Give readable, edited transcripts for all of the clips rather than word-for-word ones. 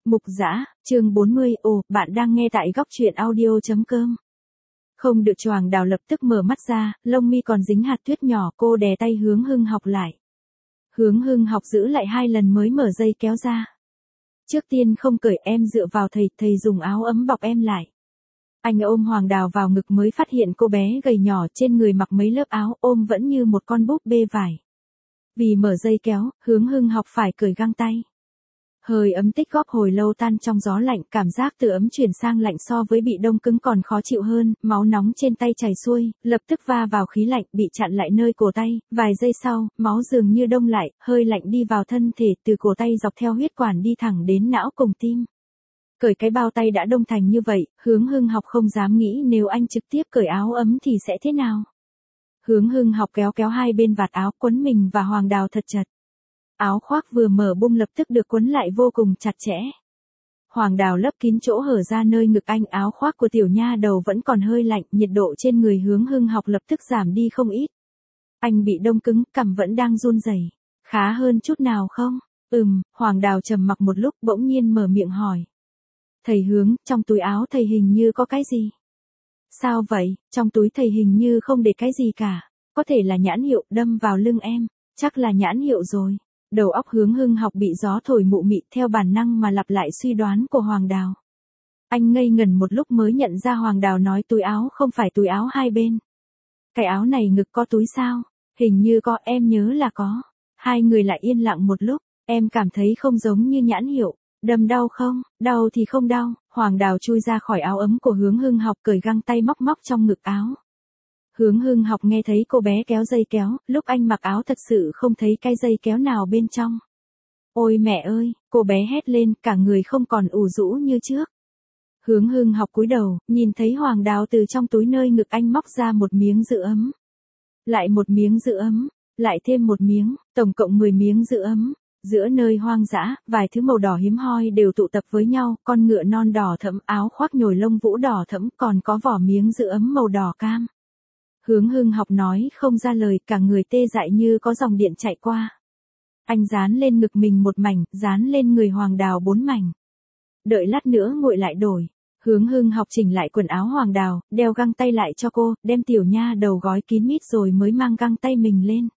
Mục Dã, chương 40, ồ, bạn đang nghe tại góc truyện audio.com. Không được choàng đào lập tức mở mắt ra, lông mi còn dính hạt tuyết nhỏ, cô đè tay Hướng Hưng Học lại. Hướng Hưng Học giữ lại 2 lần mới mở dây kéo ra. Trước tiên không cởi, em dựa vào thầy dùng áo ấm bọc em lại. Anh ôm Hoàng Đào vào ngực mới phát hiện cô bé gầy nhỏ trên người mặc mấy lớp áo, ôm vẫn như một con búp bê vải. Vì mở dây kéo, Hướng Hưng Học phải cởi găng tay. Hơi ấm tích góp hồi lâu tan trong gió lạnh, cảm giác từ ấm chuyển sang lạnh so với bị đông cứng còn khó chịu hơn, máu nóng trên tay chảy xuôi, lập tức va vào khí lạnh, bị chặn lại nơi cổ tay, vài giây sau, máu dường như đông lại, hơi lạnh đi vào thân thể, từ cổ tay dọc theo huyết quản đi thẳng đến não cùng tim. Cởi cái bao tay đã đông thành như vậy, Hướng Hưng Học không dám nghĩ nếu anh trực tiếp cởi áo ấm thì sẽ thế nào. Hướng Hưng Học kéo hai bên vạt áo, quấn mình và Hoàng Đào thật chặt. Áo khoác vừa mở bung lập tức được quấn lại vô cùng chặt chẽ. Hoàng Đào lấp kín chỗ hở ra nơi ngực anh, áo khoác của tiểu nha đầu vẫn còn hơi lạnh, nhiệt độ trên người Hướng Hưng Học lập tức giảm đi không ít. Anh bị đông cứng, cằm vẫn đang run rẩy. Khá hơn chút nào không? Hoàng Đào trầm mặc một lúc bỗng nhiên mở miệng hỏi. Thầy Hướng, trong túi áo thầy hình như có cái gì? Sao vậy, trong túi thầy hình như không để cái gì cả. Có thể là nhãn hiệu, đâm vào lưng em. Chắc là nhãn hiệu rồi. Đầu óc Hướng Hưng Học bị gió thổi mụ mị, theo bản năng mà lặp lại suy đoán của Hoàng Đào. Anh ngây ngẩn một lúc mới nhận ra Hoàng Đào nói túi áo không phải túi áo hai bên. Cái áo này ngực có túi sao? Hình như có, em nhớ là có. Hai người lại yên lặng một lúc, em cảm thấy không giống như nhãn hiệu. Đâm đau không? Đau thì không đau. Hoàng Đào chui ra khỏi áo ấm của Hướng Hưng Học, cởi găng tay móc trong ngực áo. Hướng Hưng Học nghe thấy cô bé kéo dây kéo, lúc anh mặc áo thật sự không thấy cái dây kéo nào bên trong. Ôi mẹ ơi, cô bé hét lên, cả người không còn ủ rũ như trước. Hướng Hưng Học cúi đầu, nhìn thấy Hoàng Đào từ trong túi nơi ngực anh móc ra một miếng giữ ấm. Lại một miếng giữ ấm, lại thêm một miếng, tổng cộng 10 miếng giữ ấm. Giữa nơi hoang dã, vài thứ màu đỏ hiếm hoi đều tụ tập với nhau, con ngựa non đỏ thẫm, áo khoác nhồi lông vũ đỏ thẫm, còn có vỏ miếng giữ ấm màu đỏ cam. Hướng Hưng Học nói không ra lời, cả người tê dại như có dòng điện chạy qua. Anh dán lên ngực mình một mảnh, dán lên người Hoàng Đào 4 mảnh. Đợi lát nữa nguội lại đổi. Hướng Hưng Học chỉnh lại quần áo Hoàng Đào, đeo găng tay lại cho cô, đem tiểu nha đầu gói kín mít rồi mới mang găng tay mình lên.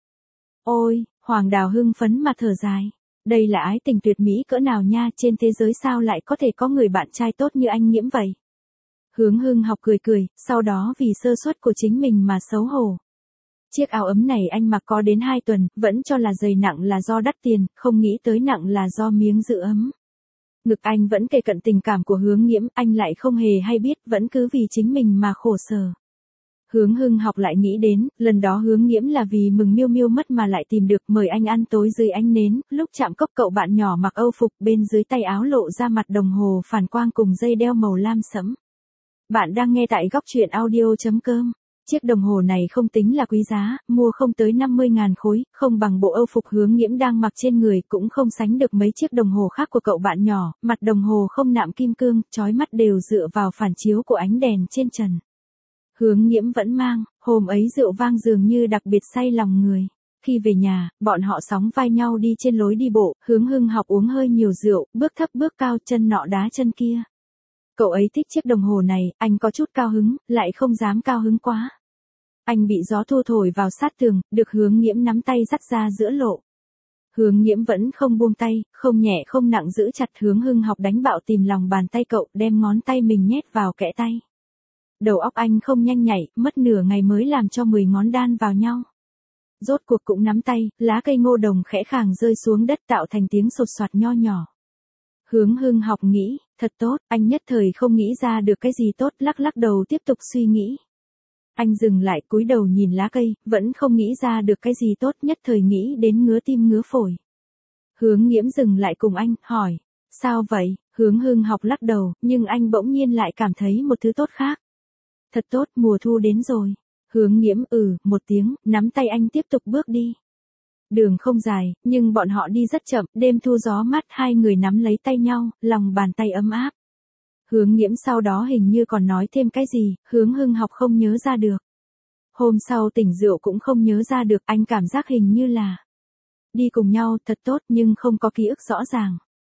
Ôi, Hoàng Đào hưng phấn mà thở dài. Đây là ái tình tuyệt mỹ cỡ nào nha, trên thế giới sao lại có thể có người bạn trai tốt như anh Nghiễm vậy. Hướng Hưng Học cười, sau đó vì sơ suất của chính mình mà xấu hổ. Chiếc áo ấm này anh mặc có đến 2 tuần, vẫn cho là dày nặng là do đắt tiền, không nghĩ tới nặng là do miếng giữ ấm. Ngực anh vẫn kề cận tình cảm của Hướng Nghiễm, anh lại không hề hay biết, vẫn cứ vì chính mình mà khổ sở. Hướng Hưng Học lại nghĩ đến, lần đó Hướng Nghiễm là vì mừng Miêu Miêu mất mà lại tìm được, mời anh ăn tối dưới ánh nến, lúc chạm cốc cậu bạn nhỏ mặc âu phục, bên dưới tay áo lộ ra mặt đồng hồ phản quang cùng dây đeo màu lam sẫm. Bạn đang nghe tại góc truyện audio.com. Chiếc đồng hồ này không tính là quý giá, mua không tới 50.000 khối, không bằng bộ âu phục Hướng Nghiễm đang mặc trên người, cũng không sánh được mấy chiếc đồng hồ khác của cậu bạn nhỏ, mặt đồng hồ không nạm kim cương, chói mắt đều dựa vào phản chiếu của ánh đèn trên trần. Hướng Nghiễm vẫn mang, hôm ấy rượu vang dường như đặc biệt say lòng người. Khi về nhà, bọn họ sóng vai nhau đi trên lối đi bộ, Hướng Hưng Học uống hơi nhiều rượu, bước thấp bước cao, chân nọ đá chân kia. Cậu ấy thích chiếc đồng hồ này, anh có chút cao hứng, lại không dám cao hứng quá. Anh bị gió thu thổi vào sát tường, được Hướng Nghiễm nắm tay dắt ra giữa lộ. Hướng Nghiễm vẫn không buông tay, không nhẹ không nặng giữ chặt. Hướng Hưng Học đánh bạo tìm lòng bàn tay cậu, đem ngón tay mình nhét vào kẽ tay. Đầu óc anh không nhanh nhạy, mất nửa ngày mới làm cho 10 ngón đan vào nhau. Rốt cuộc cũng nắm tay, lá cây ngô đồng khẽ khàng rơi xuống đất tạo thành tiếng sột soạt nho nhỏ. Hướng Hưng Học nghĩ, thật tốt, anh nhất thời không nghĩ ra được cái gì tốt, lắc đầu tiếp tục suy nghĩ. Anh dừng lại cúi đầu nhìn lá cây, vẫn không nghĩ ra được cái gì tốt, nhất thời nghĩ đến ngứa tim ngứa phổi. Hướng Nghiễm dừng lại cùng anh, hỏi, sao vậy? Hướng Hưng Học lắc đầu, nhưng anh bỗng nhiên lại cảm thấy một thứ tốt khác. Thật tốt, mùa thu đến rồi. Hướng Nghiễm một tiếng, nắm tay anh tiếp tục bước đi. Đường không dài, nhưng bọn họ đi rất chậm, đêm thu gió mát, hai người nắm lấy tay nhau, lòng bàn tay ấm áp. Hướng Nghiễm sau đó hình như còn nói thêm cái gì, Hướng Hưng Học không nhớ ra được. Hôm sau tỉnh rượu cũng không nhớ ra được, anh cảm giác hình như là đi cùng nhau thật tốt nhưng không có ký ức rõ ràng.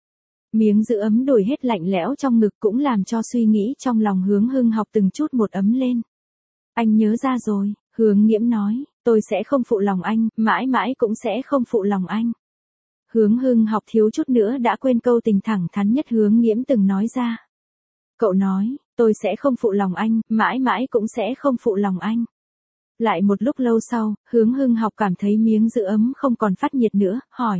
Miếng giữ ấm đổi hết lạnh lẽo trong ngực cũng làm cho suy nghĩ trong lòng Hướng Hưng học từng chút một ấm lên. Anh nhớ ra rồi, Hướng Nghiễm nói, tôi sẽ không phụ lòng anh, mãi mãi cũng sẽ không phụ lòng anh. Hướng Hưng học thiếu chút nữa đã quên câu tình thẳng thắn nhất Hướng Nghiễm từng nói ra. Cậu nói, tôi sẽ không phụ lòng anh, mãi mãi cũng sẽ không phụ lòng anh. Lại một lúc lâu sau, Hướng Hưng học cảm thấy miếng giữ ấm không còn phát nhiệt nữa, hỏi.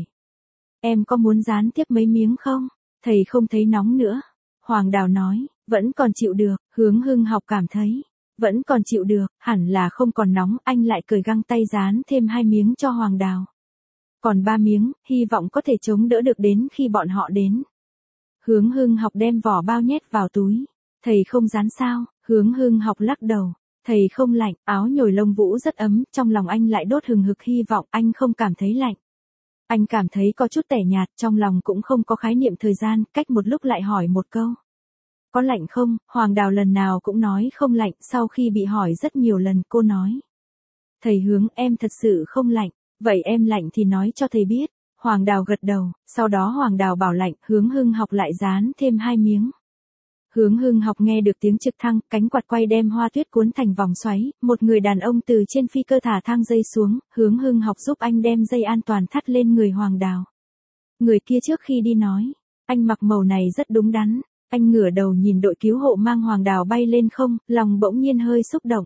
Em có muốn dán tiếp mấy miếng không? Thầy không thấy nóng nữa. Hoàng Đào nói, vẫn còn chịu được. Hướng Hưng học cảm thấy, vẫn còn chịu được, hẳn là không còn nóng. Anh lại cởi găng tay dán thêm 2 miếng cho Hoàng Đào. Còn 3 miếng, hy vọng có thể chống đỡ được đến khi bọn họ đến. Hướng Hưng học đem vỏ bao nhét vào túi. Thầy không dán sao? Hướng Hưng học lắc đầu. Thầy không lạnh, áo nhồi lông vũ rất ấm, trong lòng anh lại đốt hừng hực hy vọng anh không cảm thấy lạnh. Anh cảm thấy có chút tẻ nhạt, trong lòng cũng không có khái niệm thời gian, cách một lúc lại hỏi một câu. Có lạnh không? Hoàng Đào lần nào cũng nói không lạnh, sau khi bị hỏi rất nhiều lần cô nói. Thầy Hướng, em thật sự không lạnh, vậy em lạnh thì nói cho thầy biết. Hoàng Đào gật đầu, sau đó Hoàng Đào bảo lạnh, Hướng Hưng học lại dán thêm 2 miếng. Hướng Hưng học nghe được tiếng trực thăng, cánh quạt quay đem hoa tuyết cuốn thành vòng xoáy, một người đàn ông từ trên phi cơ thả thang dây xuống, Hướng Hưng học giúp anh đem dây an toàn thắt lên người Hoàng Đào. Người kia trước khi đi nói, anh mặc màu này rất đúng đắn, anh ngửa đầu nhìn đội cứu hộ mang Hoàng Đào bay lên không, lòng bỗng nhiên hơi xúc động.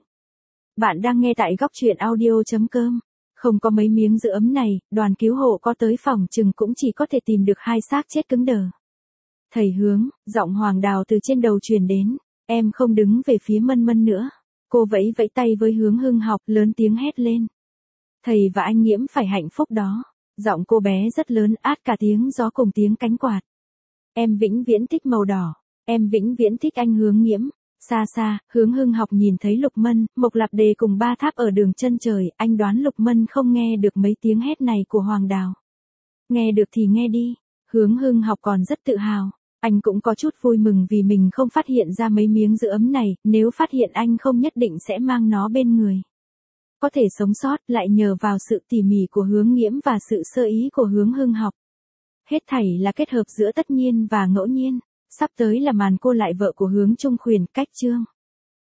Bạn đang nghe tại góc truyện audio.com. Không có mấy miếng giữ ấm này, đoàn cứu hộ có tới phòng chừng cũng chỉ có thể tìm được 2 xác chết cứng đờ. Thầy Hướng, giọng Hoàng Đào từ trên đầu truyền đến, em không đứng về phía Mân Mân nữa. Cô vẫy vẫy tay với Hướng Hưng học, lớn tiếng hét lên. Thầy và anh Nghiễm phải hạnh phúc đó. Giọng cô bé rất lớn, át cả tiếng gió cùng tiếng cánh quạt. Em vĩnh viễn thích màu đỏ, em vĩnh viễn thích anh Hướng Nghiễm. Xa xa, Hướng Hưng học nhìn thấy Lục Mân, Mộc Lạp Đề cùng Ba Tháp ở đường chân trời, anh đoán Lục Mân không nghe được mấy tiếng hét này của Hoàng Đào. Nghe được thì nghe đi, Hướng Hưng học còn rất tự hào. Anh cũng có chút vui mừng vì mình không phát hiện ra mấy miếng giữ ấm này, nếu phát hiện anh không nhất định sẽ mang nó bên người. Có thể sống sót lại nhờ vào sự tỉ mỉ của Hướng Nghiễm và sự sơ ý của Hướng Hưng học. Hết thảy là kết hợp giữa tất nhiên và ngẫu nhiên. Sắp tới là màn cô lại vợ của Hướng Trung Khuyển, cách chương.